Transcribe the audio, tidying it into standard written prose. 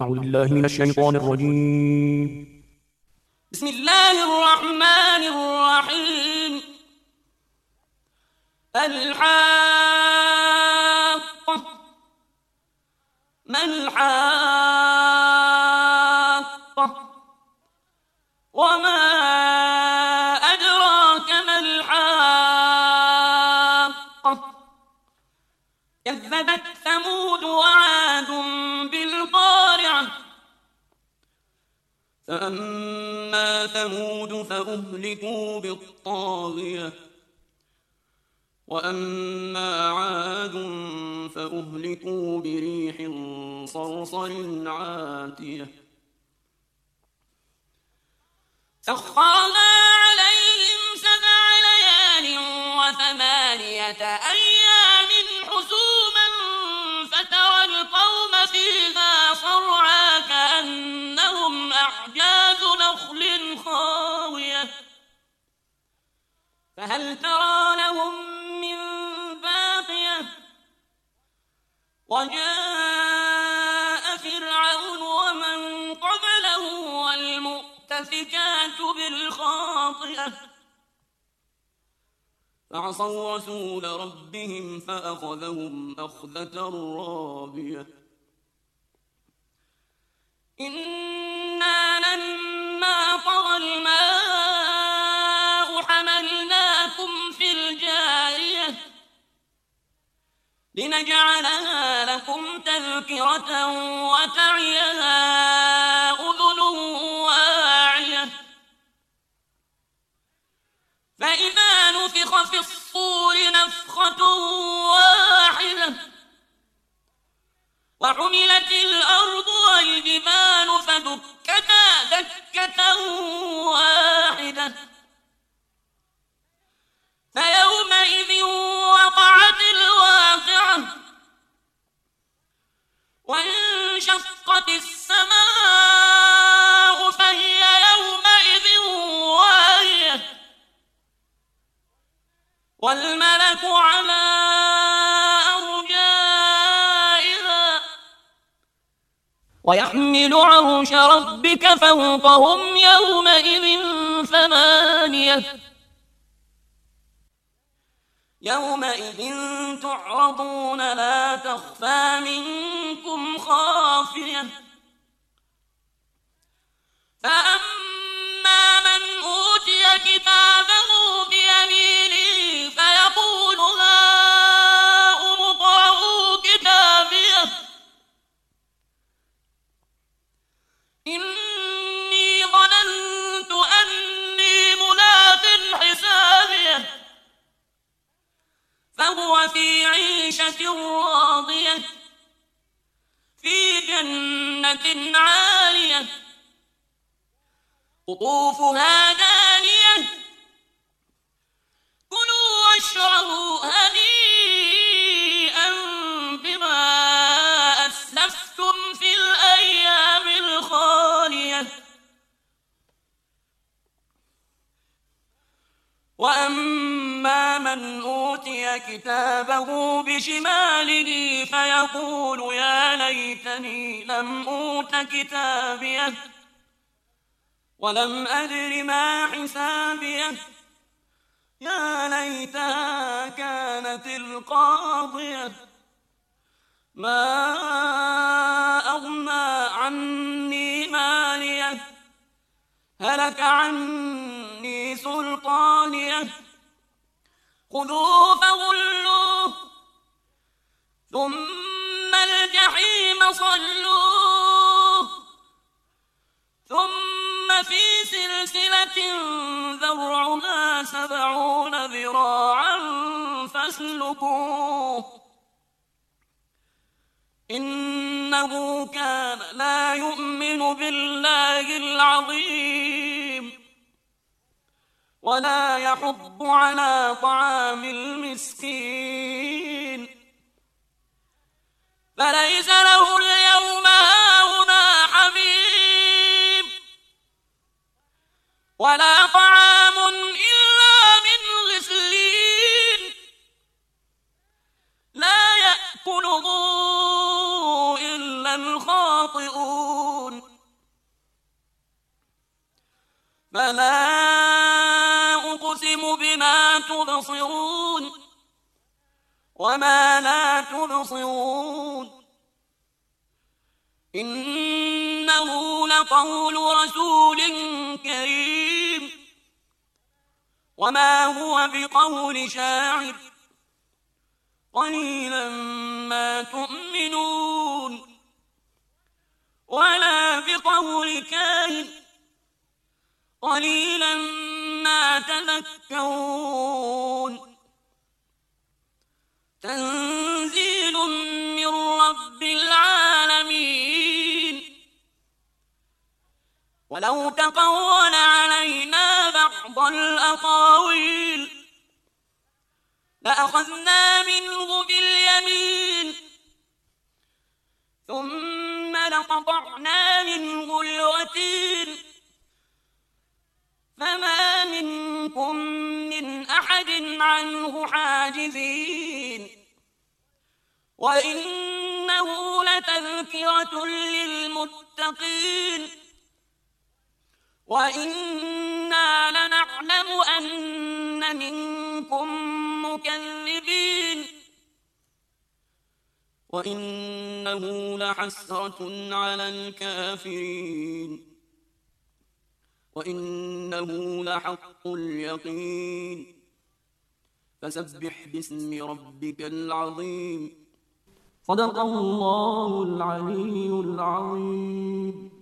أعوذ بالله من الشيطان الرجيم. بسم الله الرحمن الرحيم. الحاقة ما الحاقة وما أدراك ما الحاقة كذبت ثمود وعاد بالقارعة فأما ثمود فأهلكوا بالطاغية وأما عاد فأهلكوا بريح صرصر عاتية سخرنا عليهم 7 ليال و8 أيام حسوما فترى القوم فيها صرعى كأنهم أعجاز نخل خاوية فهل ترى لهم من باقية وجاء فرعون ومن قبله والمؤتفكات بالخاطئة فعصوا رسول ربهم فأخذهم أخذة رابية إنا لما طغى الماء حملناكم في الجارية لنجعلها لكم تذكرة وتعيها أذن واعية فإذا نفخ في الصور نفخة واحدة وحملت الأرض والجبال فدكتا دكة واحدة فيومئذ وقعت الواقعة وانشقت السماء فهي يومئذ واهية والملك على أرجائها ويحمل عرش ربك فوقهم يومئذ 8 يومئذ تعرضون لا تخفى منكم خافية فأما من أوتي كتابه بيمينه فيقول هاؤم اقرءوا كتابيه إني ظننت أني ملاق حسابيه فهو في عيشة راضية في جنة عالية قطوفها دانية كلوا واشربوا هنيئا بما أسلفتم في الأيام الخالية وأما من أوتي كتابه بشماله فيقول يا ليتني لم أوت كتابيه ولم أدر ما حسابيه يا ليتها كانت القاضية ما أغنى عني ماليه هلك عني سلطانيه خذوه فغلوه ثم الجحيم صلوه ثم في سلسلة ذرعها 70 ذراعا فاسلكوه إنه كان لا يؤمن بالله العظيم ولا يحض على طعام المسكين فليس له اليوم هاهنا حميم ولا طعام إلا من غسلين لا يأكله الخاطئون فلا أقسم بما تبصرون وما لا تبصرون إنه لقول رسول كريم وما هو بقول شاعر قليلا ما تؤمنون ولا بقول كاهن قليلا ما تذكرون تنزيل من رب العالمين ولو تقول علينا بعض الأقاويل لأخذنا منه باليمين ثم لقطعنا منه الوتين فما منكم من أحد عنه حاجزين وإنه لتذكرة للمتقين وإنا لنعلم أن منكم مكذبين وإنه لحسرة على الكافرين وإنه لحق اليقين فسبح باسم ربك العظيم صدق الله العلي العظيم.